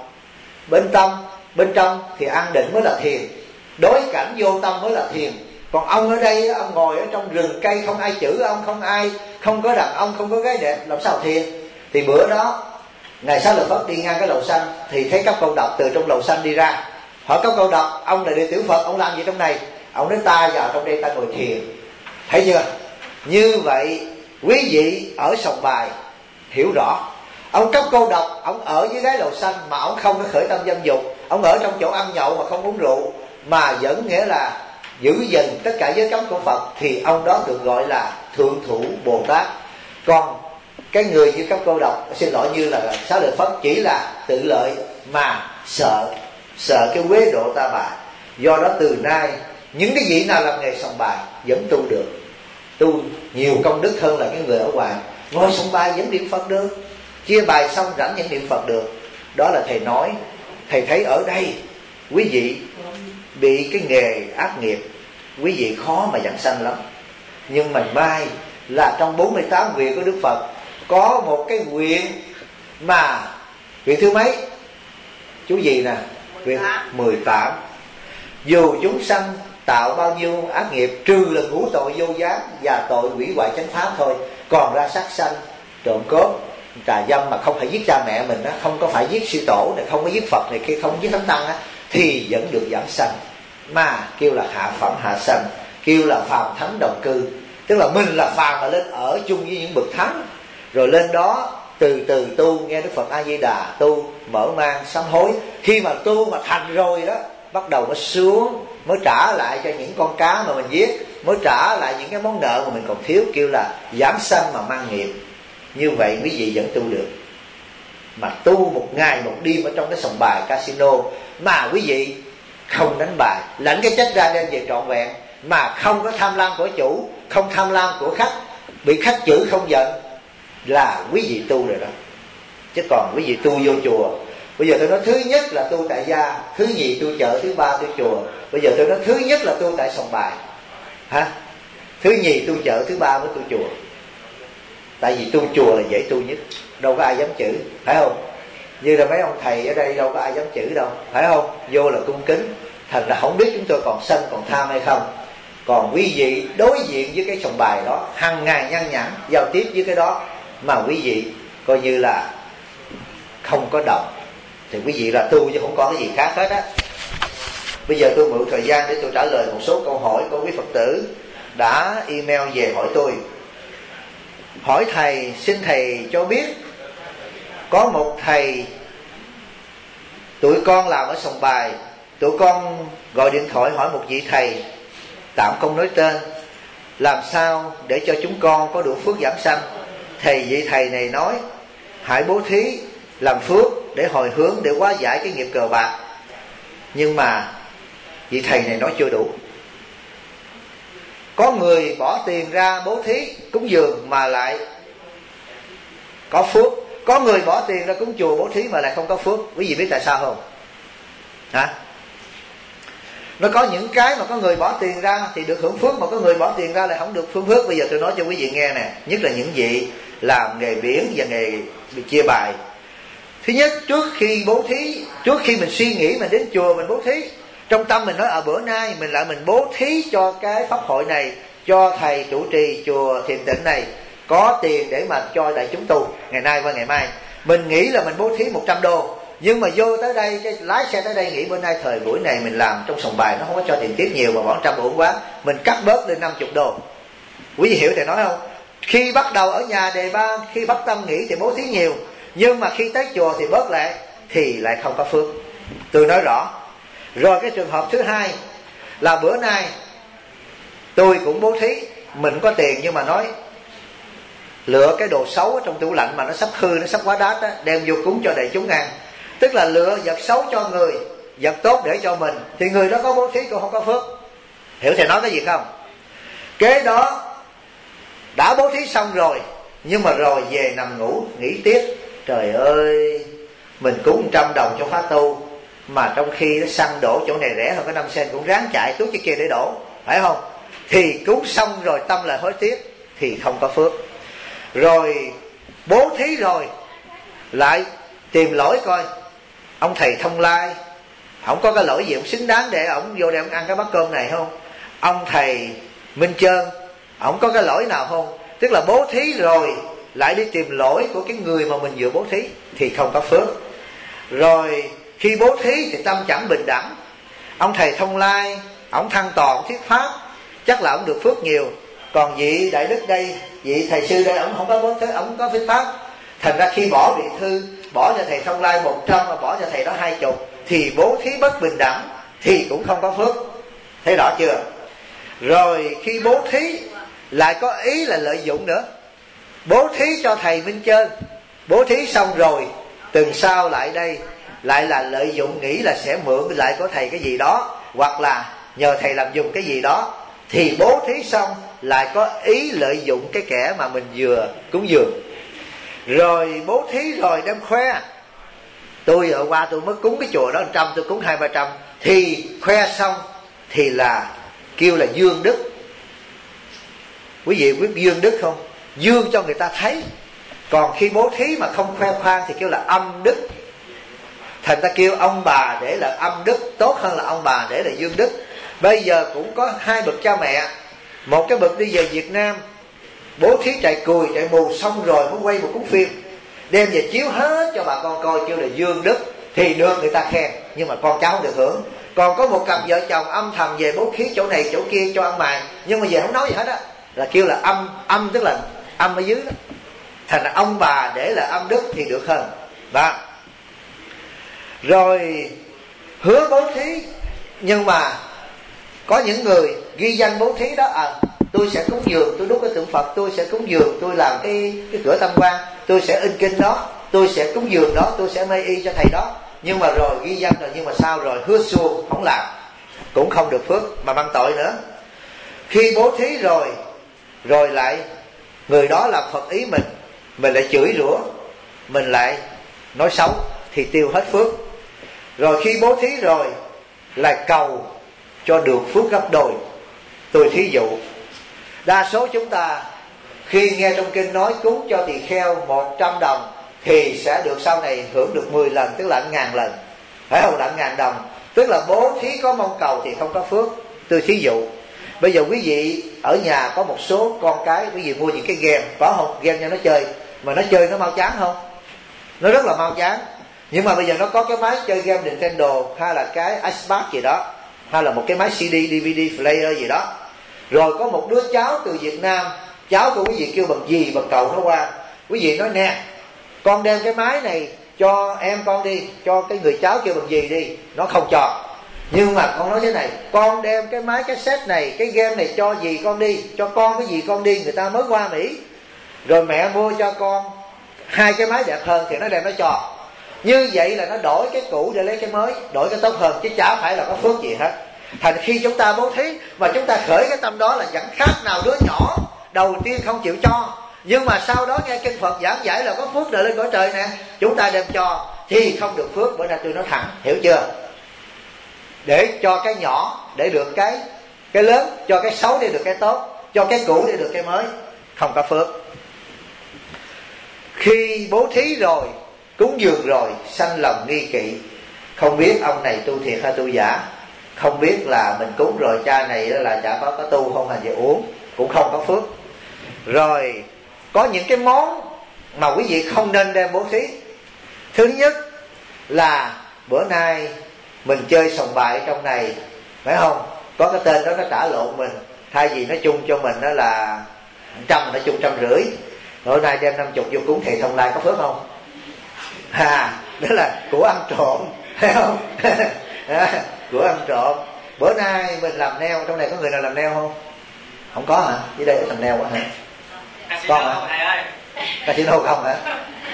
bên trong thì an định mới là thiền, đối cảnh vô tâm mới là thiền. Còn ông ở đây, ông ngồi ở trong rừng cây, không ai chửi ông, không có đàn ông, không có gái đẹp, làm sao thiền? Thì bữa đó ngài Xá Lợi Phất đi ngang cái lầu xanh thì thấy các câu độc từ trong lầu xanh đi ra, hỏi các câu độc ông là đệ tử Phật, ông làm gì trong này? Ông nói ta vào trong đây ta ngồi thiền. Thấy chưa? Như vậy quý vị ở sòng bài hiểu rõ, ông cấp cô độc, ông ở dưới gái lầu xanh mà ông không có khởi tâm dâm dục, ông ở trong chỗ ăn nhậu mà không uống rượu, mà vẫn nghĩa là giữ gìn tất cả giới cấm của Phật, thì ông đó được gọi là thượng thủ Bồ Tát. Còn cái người như cấp cô độc, xin lỗi, như là Xá Lợi Phất chỉ là tự lợi mà sợ cái quế độ ta bà. Do đó từ nay những cái vị nào làm nghề sòng bài vẫn tu được, tu nhiều công đức hơn là cái người ở ngoài. Ngồi sòng bài vẫn niệm Phật được, chia bài xong rảnh vẫn niệm Phật được. Đó là thầy nói. Thầy thấy ở đây quý vị bị cái nghề ác nghiệp, quý vị khó mà dẫn sanh lắm. Nhưng mà mai là trong 48 nguyện của Đức Phật có một cái nguyện mà Việc thứ mấy? Chú gì nè? Việc 18. Dù chúng sanh tạo bao nhiêu ác nghiệp, trừ là ngũ tội vô gián và tội hủy hoại chánh pháp thôi, còn ra sát sanh, trộm cướp, tà dâm mà không phải giết cha mẹ mình á, không có phải giết sư tổ này, không có giết Phật này kia, không giết thánh tăng á, thì vẫn được giảng sanh. Mà kêu là hạ phẩm hạ sanh, kêu là phàm thánh đồng cư. Tức là mình là phàm mà lên ở chung với những bậc thánh, rồi lên đó từ từ tu, nghe Đức Phật A Di Đà tu, mở mang sám hối. Khi mà tu mà thành rồi đó, bắt đầu mới xuống, mới trả lại cho những con cá mà mình giết, mới trả lại những cái món nợ mà mình còn thiếu, kêu là giảm sanh mà mang nghiệp. Như vậy quý vị vẫn tu được. Mà tu một ngày một đêm ở trong cái sòng bài casino, mà quý vị không đánh bài, lãnh cái chết ra đem về trọn vẹn, mà không có tham lam của chủ, không tham lam của khách, bị khách chửi không giận, là quý vị tu rồi đó. Chứ còn quý vị tu vô chùa, bây giờ tôi nói thứ nhất là tu tại gia, thứ nhì tu chợ, thứ ba tu chùa. Bây giờ tôi nói thứ nhất là tu tại sòng bài, thứ nhì tu chợ, thứ ba mới tu chùa. Tại vì tu chùa là dễ tu nhất, đâu có ai dám chửi, phải không? Như là mấy ông thầy ở đây đâu có ai dám chửi đâu, phải không? Vô là cung kính. Thành ra không biết chúng tôi còn sân còn tham hay không. Còn quý vị đối diện với cái sòng bài đó, hàng ngày nhăn nhản giao tiếp với cái đó, mà quý vị coi như là không có động, thì quý vị là tu chứ không có cái gì khác hết á. Bây giờ tôi mượn thời gian để tôi trả lời một số câu hỏi của quý Phật tử đã email về hỏi tôi. Hỏi thầy, xin thầy cho biết, có một thầy tụi con làm ở sòng bài, tụi con gọi điện thoại hỏi một vị thầy, tạm không nói tên, làm sao để cho chúng con có đủ phước giảng sanh. Vị thầy này nói hãy bố thí làm phước để hồi hướng, để hóa giải cái nghiệp cờ bạc. Nhưng mà vị thầy này nói chưa đủ. Có người bỏ tiền ra bố thí cúng dường mà lại có phước, có người bỏ tiền ra cúng chùa bố thí mà lại không có phước. Quý vị biết tại sao không? Nó có những cái mà có người bỏ tiền ra thì được hưởng phước, mà có người bỏ tiền ra lại không được phương phước. Bây giờ tôi nói cho quý vị nghe nè, nhất là những vị làm nghề biển và nghề chia bài. Thứ nhất, trước khi bố thí, trước khi mình suy nghĩ mình đến chùa mình bố thí, trong tâm mình nói bữa nay mình bố thí cho cái pháp hội này, cho thầy chủ trì chùa Thiền Tịnh này có tiền để mà cho đại chúng tu ngày nay qua ngày mai. Mình nghĩ là mình bố thí 100 đô, nhưng mà vô tới đây, cái lái xe tới đây nghĩ bữa nay thời buổi này mình làm trong sòng bài nó không có cho tiền tiếp nhiều, mà bỏ 100 uổng quá, mình cắt bớt lên 50 đô. Quý vị hiểu thầy nói không? Khi bắt đầu ở nhà đề ba, khi bắt tâm nghĩ thì bố thí nhiều, nhưng mà khi tới chùa thì bớt lại, thì lại không có phước. Tôi nói rõ. Rồi cái trường hợp thứ hai là bữa nay tôi cũng bố thí, mình có tiền nhưng mà nói lựa cái đồ xấu ở trong tủ lạnh mà nó sắp hư, nó sắp quá đát á, đem vô cúng cho đại chúng ăn. Tức là lựa vật xấu cho người, vật tốt để cho mình, thì người đó có bố thí cũng không có phước. Hiểu thầy nói cái gì không? Kế đó đã bố thí xong rồi, nhưng mà rồi về nằm ngủ nghĩ tiếc, trời ơi mình cúng 100 đồng cho khóa tu, mà trong khi nó xăng đổ chỗ này rẻ hơn có 5 sen, cũng ráng chạy tuốt cái kia để đổ, phải không? Thì cúng xong rồi tâm lại hối tiếc, thì không có phước. Rồi bố thí rồi lại tìm lỗi coi ông thầy Thông Lai không có cái lỗi gì ông xứng đáng để ông vô đây ông ăn cái bát cơm này không? Ông thầy Minh Chơn ông có cái lỗi nào không? Tức là bố thí rồi lại đi tìm lỗi của cái người mà mình vừa bố thí, thì không có phước. Rồi khi bố thí thì tâm chẳng bình đẳng. Ông thầy Thông Lai ông thăng toàn thuyết pháp, chắc là ông được phước nhiều. Còn vị đại đức đây, vị thầy sư đây, ông không có bố thí, ông không có thuyết pháp. Thành ra khi bỏ vị thư, bỏ cho thầy Thông Lai 100 mà bỏ cho thầy đó 20, thì bố thí bất bình đẳng, thì cũng không có phước. Thấy rõ chưa? Rồi khi bố thí lại có ý là lợi dụng nữa. Bố thí cho thầy Minh Chơn, bố thí xong rồi tuần sau lại đây lại là lợi dụng, nghĩ là sẽ mượn lại của thầy cái gì đó, hoặc là nhờ thầy làm dùng cái gì đó, thì bố thí xong lại có ý lợi dụng cái kẻ mà mình vừa cúng dường. Rồi bố thí rồi đem khoe, tôi ở qua tôi mới cúng cái chùa đó 100, tôi cúng 200-300, thì khoe xong thì là kêu là dương đức. Quý vị biết dương đức không? Dương cho người ta thấy. Còn khi bố thí mà không khoe khoang thì kêu là âm đức. Thành ta kêu ông bà để là âm đức tốt hơn là ông bà để là dương đức. Bây giờ cũng có hai bậc cha mẹ. Một cái bậc đi về Việt Nam bố thí chạy cùi chạy mù, xong rồi mới quay một cuốn phim đem về chiếu hết cho bà con coi, kêu là dương đức, thì được người ta khen, nhưng mà con cháu không được hưởng. Còn có một cặp vợ chồng âm thầm về bố thí chỗ này chỗ kia cho ăn mày, nhưng mà về không nói gì hết á, là kêu là âm tức là âm ở dưới đó. Thành là ông bà để là âm đức thì được hơn đó. Rồi hứa bố thí, nhưng mà có những người ghi danh bố thí đó, tôi sẽ cúng dường, tôi đúc cái tượng Phật, tôi sẽ cúng dường, tôi làm cái cửa tam quan, tôi sẽ in kinh đó, tôi sẽ cúng dường đó, tôi sẽ mê y cho thầy đó. Nhưng mà rồi ghi danh rồi, nhưng mà sao rồi hứa suông không làm, cũng không được phước mà mang tội nữa. Khi bố thí rồi lại người đó làm Phật ý mình lại chửi rủa, mình lại nói xấu thì tiêu hết phước. Rồi khi bố thí rồi lại cầu cho được phước gấp đôi. Tôi thí dụ, đa số chúng ta khi nghe trong kinh nói cúng cho tỳ kheo 100 đồng thì sẽ được sau này hưởng được 10 lần, tức là 1.000 lần, phải không? Là 1.000 đồng, tức là bố thí có mong cầu thì không có phước. Tôi thí dụ, bây giờ quý vị ở nhà có một số con cái, quý vị mua những cái game, có không? Game cho nó chơi, mà nó chơi nó mau chán không? Nó rất là mau chán. Nhưng mà bây giờ nó có cái máy chơi game Nintendo, hay là cái Xbox gì đó, hay là một cái máy CD, DVD player gì đó. Rồi có một đứa cháu từ Việt Nam, cháu của quý vị kêu bằng dì bằng cậu nó qua, quý vị nói nè, con đem cái máy này cho em con đi, cho cái người cháu kêu bằng dì đi. Nó không cho. Nhưng mà con nói thế này, con đem cái máy cassette này, cái game này cho dì con đi, cho con với dì con đi, người ta mới qua Mỹ. Rồi mẹ mua cho con 2 cái máy đẹp hơn thì nó đem nó cho. Như vậy là nó đổi cái cũ để lấy cái mới, đổi cái tốt hơn, chứ chả phải là có phước gì hết. Thành khi chúng ta bố thí mà chúng ta khởi cái tâm đó là chẳng khác nào đứa nhỏ đầu tiên không chịu cho, nhưng mà sau đó nghe kinh Phật giảng giải là có phước đời lên cõi trời nè, chúng ta đem cho thì không được phước. Bữa nay tôi nói thẳng, hiểu chưa? Để cho cái nhỏ để được cái lớn, cho cái xấu để được cái tốt, cho cái cũ để được cái mới, không có phước. Khi bố thí rồi, cúng dường rồi, sanh lòng nghi kỵ, không biết ông này tu thiệt hay tu giả, không biết là mình cúng rồi cha này là chả có tu không, hành gì uống, cũng không có phước. Rồi có những cái món mà quý vị không nên đem bố thí. Thứ nhất là bữa nay mình chơi sòng bài trong này, phải không? Có cái tên đó nó trả lộn mình, thay vì nó chung cho mình đó là 100 mình nó chung 150. Bữa nay đem 50 vô cúng thầy Thông Lai có phước không? Đó là của ăn trộm, thấy không? Của ăn trộm. Bữa nay mình làm nail, trong này có người nào làm nail không? Không có hả? Dưới đây có thằng nail quá hả? Con hả? Casino không hả?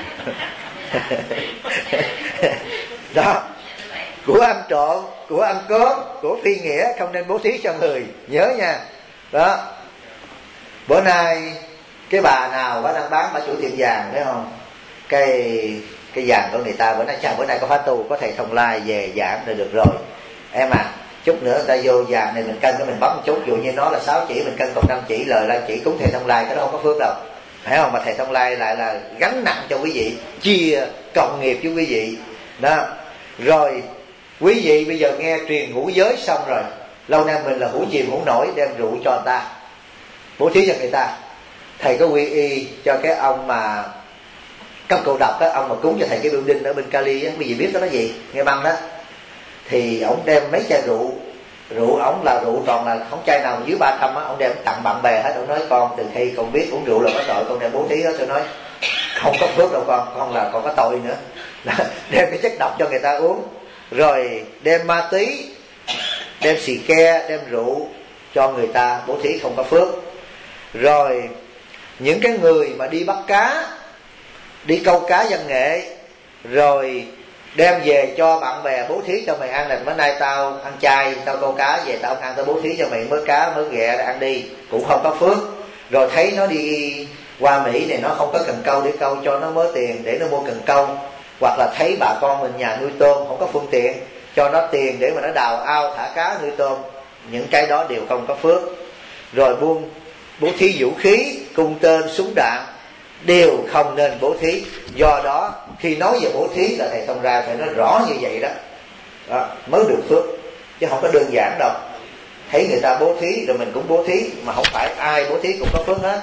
Đó, của ăn trộm, của ăn cướp, của phi nghĩa không nên bố thí cho người, nhớ nha. Đó, bữa nay cái bà nào bà đang bán, bà chủ tiệm vàng, thấy không? Cái vàng của người ta bữa nay, bữa nay có khóa tu, có thầy Thông Lai về giảng rồi được rồi. Em chút nữa người ta vô vàng này mình cân, cái mình bấm một chút, dụ như nó là 6 chỉ mình cân còn 5 chỉ, lời 5 chỉ cúng thầy Thông Lai, cái đó không có phước đâu, phải không? Mà thầy Thông Lai lại là gánh nặng cho quý vị, chia cộng nghiệp với quý vị đó. Rồi quý vị bây giờ nghe truyền ngũ giới xong rồi, lâu nay mình là hủ chìm hủ nổi, đem rượu cho người ta, bố thí cho người ta. Thầy có quy y cho cái ông mà cấp cầu độc đó, ông mà cúng cho thầy cái building ở bên Cali á, quý vị biết đó là gì, nghe băng đó. Thì ông đem mấy chai rượu ông là rượu toàn là không chai nào dưới 300 á, ông đem tặng bạn bè hết. Ông nói con từ khi con biết uống rượu là có tội, con đem bố thí đó. Tôi nói không có phước đâu con là còn có tội nữa. Đem cái chất độc cho người ta uống, rồi đem ma túy, đem xì ke, đem rượu cho người ta, bố thí không có phước. Rồi những cái người mà đi bắt cá, đi câu cá văn nghệ, rồi đem về cho bạn bè bố thí cho mày ăn, là bữa nay tao ăn chay, tao câu cá về tao ăn, tao bố thí cho mày mớ cá mớ ghẹ ăn đi, cũng không có phước. Rồi thấy nó đi qua Mỹ này nó không có cần câu để câu, cho nó mớ tiền để nó mua cần câu. Hoặc là thấy bà con mình nhà nuôi tôm không có phương tiện, cho nó tiền để mà nó đào ao thả cá nuôi tôm, những cái đó đều không có phước. Rồi bố thí vũ khí, cung tên, súng đạn đều không nên bố thí. Do đó khi nói về bố thí là thầy Thông Ra phải nói rõ như vậy đó, mới được phước, chứ không có đơn giản đâu. Thấy người ta bố thí rồi mình cũng bố thí, mà không phải ai bố thí cũng có phước hết.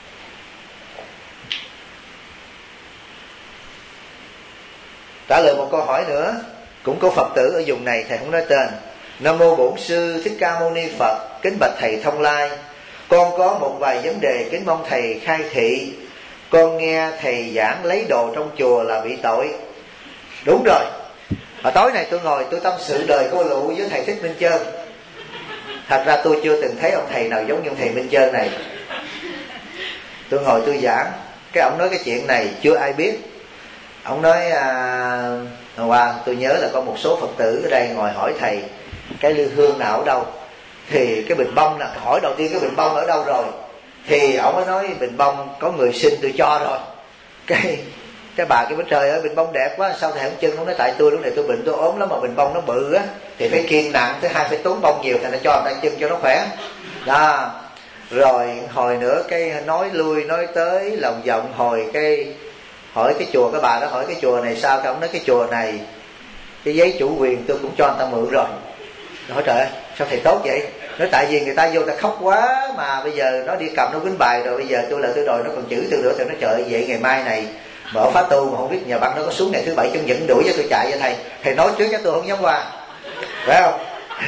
Trả lời một câu hỏi nữa, cũng có Phật tử ở vùng này, thầy không nói tên. Nam mô Bổn Sư Thích Ca Mâu Ni Phật. Kính bạch thầy Thông Lai, con có một vài vấn đề kính mong thầy khai thị. Con nghe thầy giảng lấy đồ trong chùa là bị tội. Đúng rồi. Tối này tôi ngồi tôi tâm sự đời cô Lụ với thầy Thích Minh Chơn. Thật ra tôi chưa từng thấy ông thầy nào giống như thầy Minh Chơn này. Tôi ngồi tôi giảng, cái ông nói cái chuyện này chưa ai biết. Ông nói tôi nhớ là có một số Phật tử ở đây ngồi hỏi thầy cái lư hương nào ở đâu, thì cái bình bông là hỏi đầu tiên cái bình bông ở đâu rồi, thì ông mới nói bình bông có người xin tôi cho rồi. Cái bà cái trời ơi bình bông đẹp quá, sao thầy không chân? Ông nói tại tôi lúc này tôi bệnh tôi ốm lắm, mà bình bông nó bự á thì phải kiêng nặng, thứ hai phải tốn bông nhiều, thầy nó cho người ta chân cho nó khỏe đó. Rồi hồi nữa cái nói lui nói tới lòng vòng, hồi cái hỏi cái chùa, cái bà đó hỏi cái chùa này sao, cái ông nói cái chùa này cái giấy chủ quyền tôi cũng cho người ta mượn rồi. Nó hỏi trời ơi sao thầy tốt vậy? Nói tại vì người ta vô ta khóc quá mà bây giờ nó đi cầm nó quýnh bài rồi, bây giờ tôi là tôi đòi nó còn chữ tôi nữa. Thì nó trời vậy ngày mai này mở khóa tu mà không biết nhà băng nó có xuống ngày thứ bảy Chủ nhật đuổi cho tôi chạy cho thầy. Thầy nói trước cho tôi không dám qua, phải không?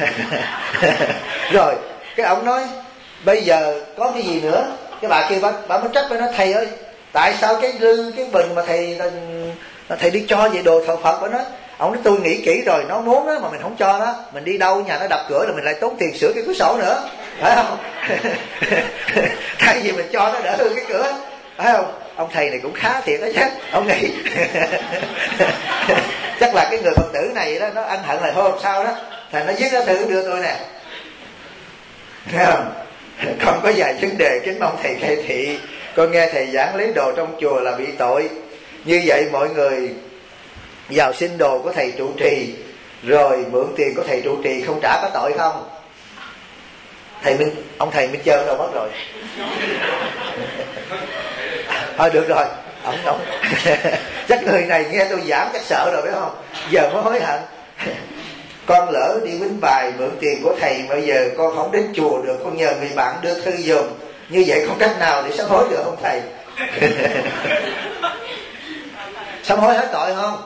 Rồi cái ông nói bây giờ có cái gì nữa? Cái bà kia bà mới trách, bà nói thầy ơi tại sao cái bình mà thầy đi cho vậy đồ thờ Phật? Bà nói ông nói tôi nghĩ kỹ rồi, nó muốn đó mà mình không cho đó, mình đi đâu nhà nó đập cửa rồi mình lại tốn tiền sửa cái cửa sổ nữa, phải không? Thay vì mình cho nó đỡ hư cái cửa, phải không? Ông thầy này cũng khá thiệt đó chứ, ông nghĩ chắc là cái người Phật tử này đó nó ân hận là thôi sao đó, thầy nó viết ra thư đưa tôi nè, thấy không? Không có vài vấn đề kính mong thầy khai thị. Con nghe thầy giảng lấy đồ trong chùa là bị tội, như vậy mọi người vào xin đồ của thầy trụ trì rồi mượn tiền của thầy trụ trì không trả có tội không? Ông thầy Minh Chơn đâu mất rồi? Thôi được rồi, ông chắc người này nghe tôi giảng chắc sợ rồi phải không? Giờ mới hối hận. Con lỡ đi quýnh bài mượn tiền của thầy mà bây giờ con không đến chùa được, con nhờ người bạn đưa thư giùm, như vậy có cách nào để sám hối được không thầy? Sám hối hết tội không?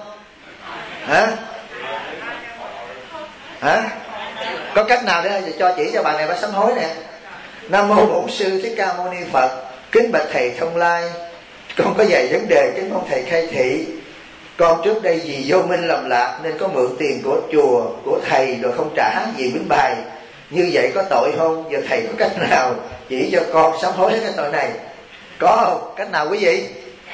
Hả? Có cách nào để cho chỉ cho bà này bà sám hối nè? Nam mô Bổn Sư Thích Ca Mâu Ni Phật. Kính bạch thầy Thông Lai, con có vài vấn đề kính mong thầy khai thị. Con trước đây vì vô minh lầm lạc nên có mượn tiền của chùa của thầy rồi không trả vì quýnh bài, như vậy có tội không? Giờ thầy có cách nào chỉ cho con sám hối cái tội này? Có không? Cách nào quý vị?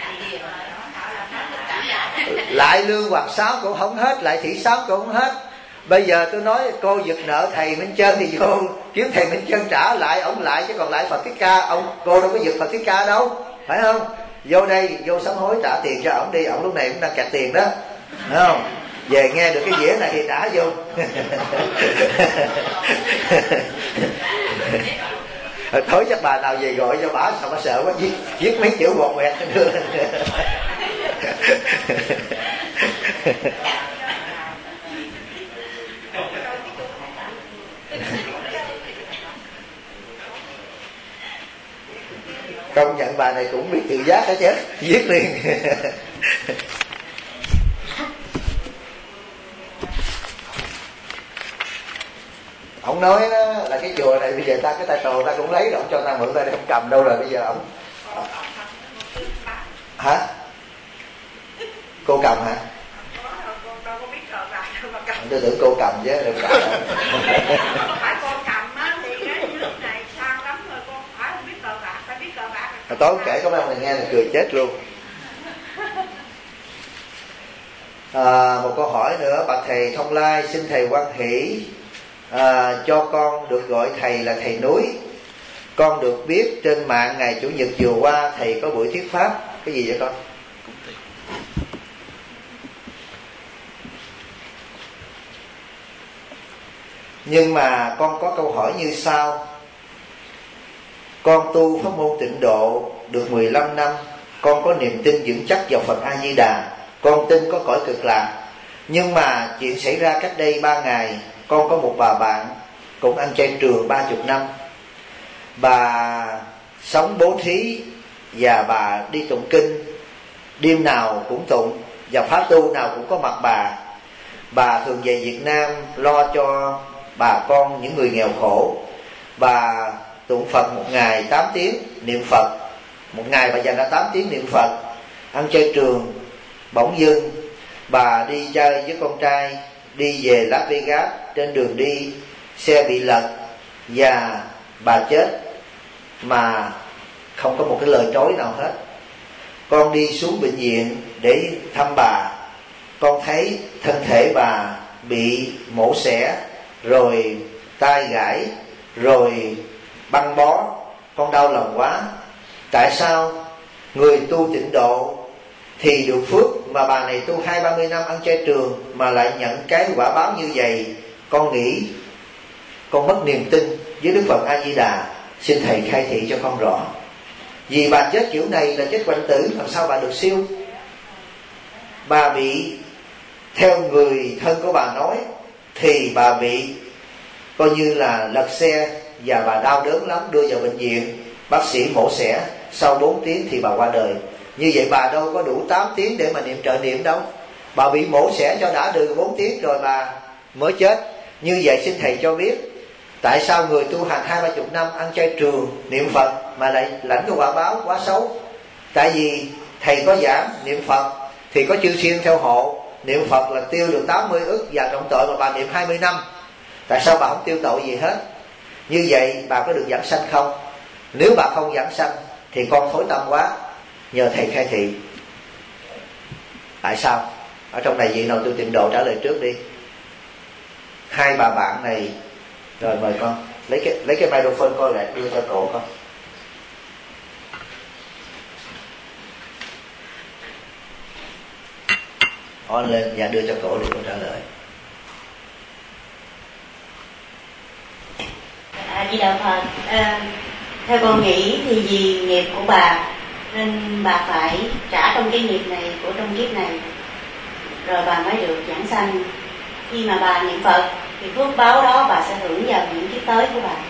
Lại lương hoặc sáo cũng không hết, lại thị sáo cũng không hết. Bây giờ tôi nói cô giật nợ thầy Minh Chơn thì vô kiếm thầy Minh Chơn trả lại ổng lại, chứ còn lại Phật Thích Ca cô đâu có giật Phật Thích Ca đâu, phải không? Vô đây vô sám hối trả tiền cho ổng đi, ổng lúc này cũng đang kẹt tiền đó, phải không? Về nghe được cái dĩa này thì trả vô. Tối chắc bà nào về gọi cho bà sao bà sợ quá, viết mấy chữ bọt quẹt đưa. Công nhận bà này cũng biết tự giác hết chứ, viết liền. Ông nói đó, là cái chùa này bây giờ ta cái tay trồ ta cũng lấy rồi, ông cho ta mượn ta để không cầm đâu rồi, bây giờ ông hả? Cô cầm hả? Tôi tưởng cô cầm chứ đừng cầm. Phải con cầm á thì cái nước này sang lắm rồi, con phải không biết cờ bạc, phải biết cờ bạc. Tối kể có mấy ông này nghe là cười chết luôn. Một câu hỏi nữa, bạch thầy Thông Lai, xin thầy hoan hỷ cho con được gọi thầy là thầy núi. Con được biết trên mạng ngày Chủ nhật vừa qua thầy có buổi thuyết pháp. Cái gì vậy con? Nhưng mà con có câu hỏi như sau. Con tu pháp môn Tịnh Độ được 15 năm, con có niềm tin vững chắc vào Phật A Di Đà. con tin có cõi cực lạc. Nhưng mà chuyện xảy ra cách đây 3 ngày, con có một bà bạn cũng ăn chay trường 30 năm. Bà sống bố thí và bà đi tụng kinh, đêm nào cũng tụng, và khóa tu nào cũng có mặt bà. Bà thường về Việt Nam lo cho bà con những người nghèo khổ. Bà tụng Phật một ngày 8 tiếng niệm Phật, một ngày bà dành ra 8 tiếng niệm Phật, ăn chay trường. Bỗng dưng bà đi chơi với con trai, đi về Las Vegas, trên đường đi xe bị lật và bà chết mà không có một cái lời trối nào hết. Con đi xuống bệnh viện để thăm bà, con thấy thân thể bà bị mổ xẻ, rồi tay gãy, rồi băng bó. Con đau lòng quá. Tại sao người tu tịnh độ thì được phước, mà bà này tu 20-30 năm ăn chay trường mà lại nhận cái quả báo như vậy? Con nghĩ, con mất niềm tin với Đức Phật A Di Đà. Xin thầy khai thị cho con rõ. Vì bà chết kiểu này là chết quạnh tử, làm sao bà được siêu? Bà bị, theo người thân của bà nói, thì bà bị coi như là lật xe, và bà đau đớn lắm, đưa vào bệnh viện. Bác sĩ mổ xẻ, sau 4 tiếng thì bà qua đời. Như vậy bà đâu có đủ 8 tiếng để mà niệm trợ niệm đâu. Bà bị mổ xẻ cho đã được 4 tiếng rồi bà mới chết. Như vậy xin thầy cho biết, tại sao người tu hành 20-30 năm ăn chay trường niệm Phật mà lại lãnh cái quả báo quá xấu? Tại vì thầy có giảng niệm Phật thì có chư thiên theo hộ, niệm Phật là tiêu được 80 ức và trọng tội, mà bà niệm 20 năm. Tại sao bà không tiêu tội gì hết? Như vậy bà có được giảng sanh không? Nếu bà không giảng sanh thì con thối tâm quá, nhờ thầy khai thị. Tại sao? Ở trong này vị nào tu tịnh độ trả lời trước đi. Hai bà bạn này. Rồi mời con lấy cái microphone coi lại, đưa cho cổ con. On lên và đưa cho cổ để con trả lời. Di Đà Phật. Theo con nghĩ thì vì nghiệp của bà nên bà phải trả trong cái nghiệp này của trong kiếp này, rồi bà mới được giảng sanh. Khi mà bà niệm Phật thì phước báo đó bà sẽ hưởng vào những kiếp tới của bà.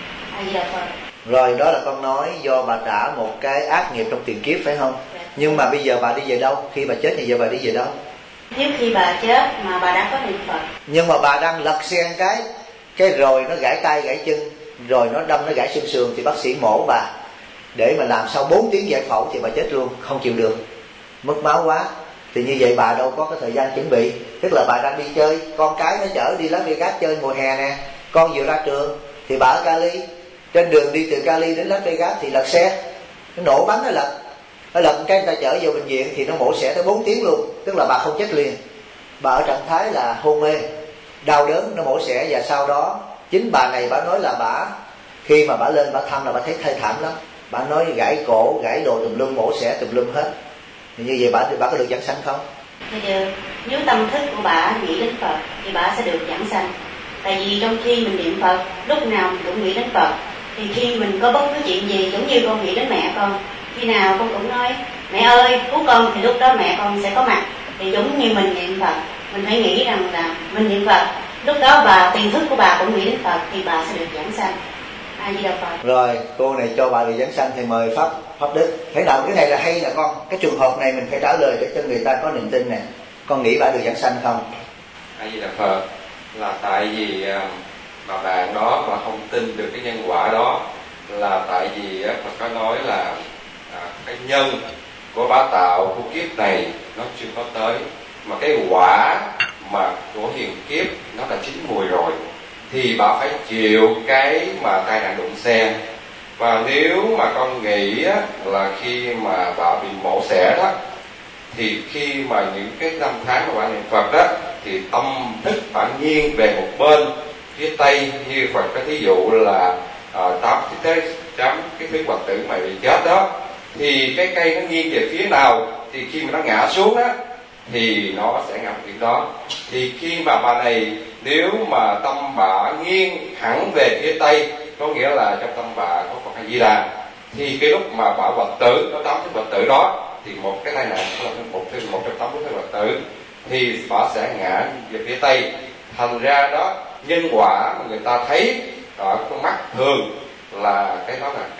Di Đà Phật. Rồi đó là con nói do bà trả một cái ác nghiệp trong tiền kiếp phải không? Nhưng mà bây giờ bà đi về đâu? Khi bà chết thì giờ bà đi về đâu? Nếu khi bà chết mà bà đã có niệm Phật. Nhưng mà bà đang lật xe cái rồi nó gãy tay gãy chân, rồi nó đâm nó gãy xương sườn, thì bác sĩ mổ bà để mà làm sau 4 tiếng giải phẫu thì bà chết luôn, không chịu được, mất máu quá. Thì như vậy bà đâu có cái thời gian chuẩn bị. Tức là bà đang đi chơi, con cái nó chở đi Las Vegas chơi mùa hè nè, con vừa ra trường thì bà ở Cali, trên đường đi từ Cali đến Las Vegas thì lật xe, nó nổ bánh nó lật cái người ta chở vô bệnh viện thì nó mổ xẻ tới 4 tiếng luôn. Tức là bà không chết liền, bà ở trạng thái là hôn mê, đau đớn, nó mổ xẻ. Và sau đó chính bà này bà nói là bà khi mà bà lên bà thăm là bà thấy thê thảm lắm. Bà nói gãy cổ, gãy đồ tùm lum, mổ xẻ tùm lum hết. Thì như vậy bà có được giảng sanh không? Thì được. Nếu tâm thức của bà nghĩ đến Phật thì bà sẽ được giảng sanh. Tại vì trong khi mình niệm Phật, lúc nào mình cũng nghĩ đến Phật. Thì khi mình có bất cứ chuyện gì, giống như con nghĩ đến mẹ con, khi nào con cũng nói mẹ ơi cứu con, thì lúc đó mẹ con sẽ có mặt. Thì giống như mình niệm Phật, mình phải nghĩ rằng là mình niệm Phật, lúc đó bà tiềm thức của bà cũng nghĩ đến Phật thì bà sẽ được giảng sanh. A Di Đà Phật. Rồi cô này cho bà được giảng sanh thì mời pháp đức. Thế nào cái này là hay nè con, cái trường hợp này mình phải trả lời để cho người ta có niềm tin nè. Con nghĩ bà được giảng sanh không? A Di Đà Phật. Là tại vì bà bạn đó mà không tin được cái nhân quả đó, là tại vì Phật có nói là cái nhân của bá tạo của kiếp này nó chưa có tới, mà cái quả mà của hiền kiếp nó đã chín mùi rồi, thì bà phải chịu cái mà tai nạn đụng xe. Và nếu mà con nghĩ là khi mà bà bị mổ xẻ đó, thì khi mà những cái năm tháng mà bà niệm Phật đó, thì tâm thức bạn nghiêng về một bên phía tây, như Phật có thí dụ là tám cái thứ Phật tử mà bị chết đó, thì cái cây nó nghiêng về phía nào thì khi mà nó ngã xuống đó thì nó sẽ ngã việc đó. Thì khi mà bà này nếu mà tâm bà nghiêng hẳn về phía tây, có nghĩa là trong tâm bà có Phật A Di Đà, thì cái lúc mà bà Phật tử, nó tám cái Phật tử đó, thì một cái tai nạn là một trong 80 Phật tử thì bà sẽ ngã về phía tây. Thành ra đó nhân quả mà người ta thấy ở con mắt thường là cái đó là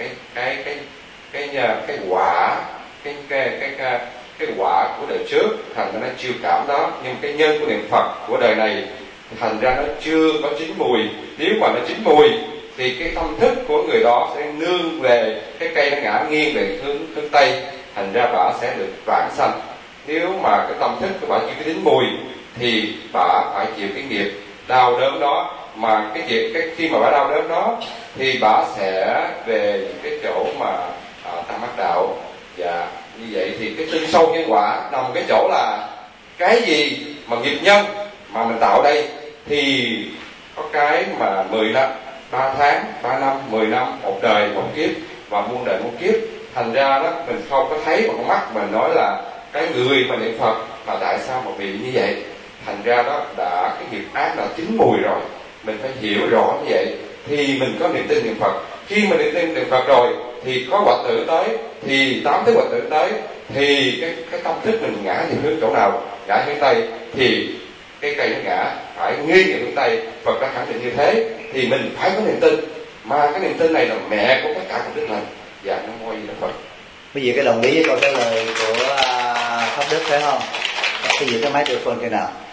cái quả cái quả của đời trước, thành ra nó chiêu cảm đó. Nhưng cái nhân của niệm Phật của đời này thành ra nó chưa có chín mùi. Nếu mà nó chín mùi thì cái tâm thức của người đó sẽ nương về cái cây nó ngã nghiêng về hướng tây, thành ra bà sẽ được vãng sanh. Nếu mà cái tâm thức của bà chưa có chín mùi thì bà phải chịu cái nghiệp đau đớn đó. Mà khi mà bà đau đớn đó thì bà sẽ về những cái chỗ mà tam ác đạo. Và như vậy thì cái chân sâu nhân quả nằm cái chỗ là cái gì mà nghiệp nhân mà mình tạo đây, thì có cái mà 10 năm, 3 tháng, 3 năm, 10 năm, một đời, một kiếp và muôn đời muôn kiếp. Thành ra đó mình không có thấy bằng con mắt mình nói là cái người mà niệm Phật mà tại sao mà bị như vậy. Thành ra đó đã cái nghiệp ác là chín mùi rồi, mình phải hiểu rõ như vậy thì mình có niềm tin niệm Phật. Khi mà niềm tin niệm Phật rồi thì có Phật tử tới, thì 8 thứ Phật tử tới, thì cái tâm thức mình ngã về hướng chỗ nào? Ngã hướng tây, thì cái cây nó ngã phải nghiêng về hướng tây. Phật đã khẳng định như thế thì mình phải có niềm tin. Mà cái niềm tin này là mẹ của tất cả công đức lành. Dạ Nam Mô Di Đà Phật. Quý vị có đồng ý với câu trả lời của Pháp Đức phải không? Quý vị cái máy telephone thế nào?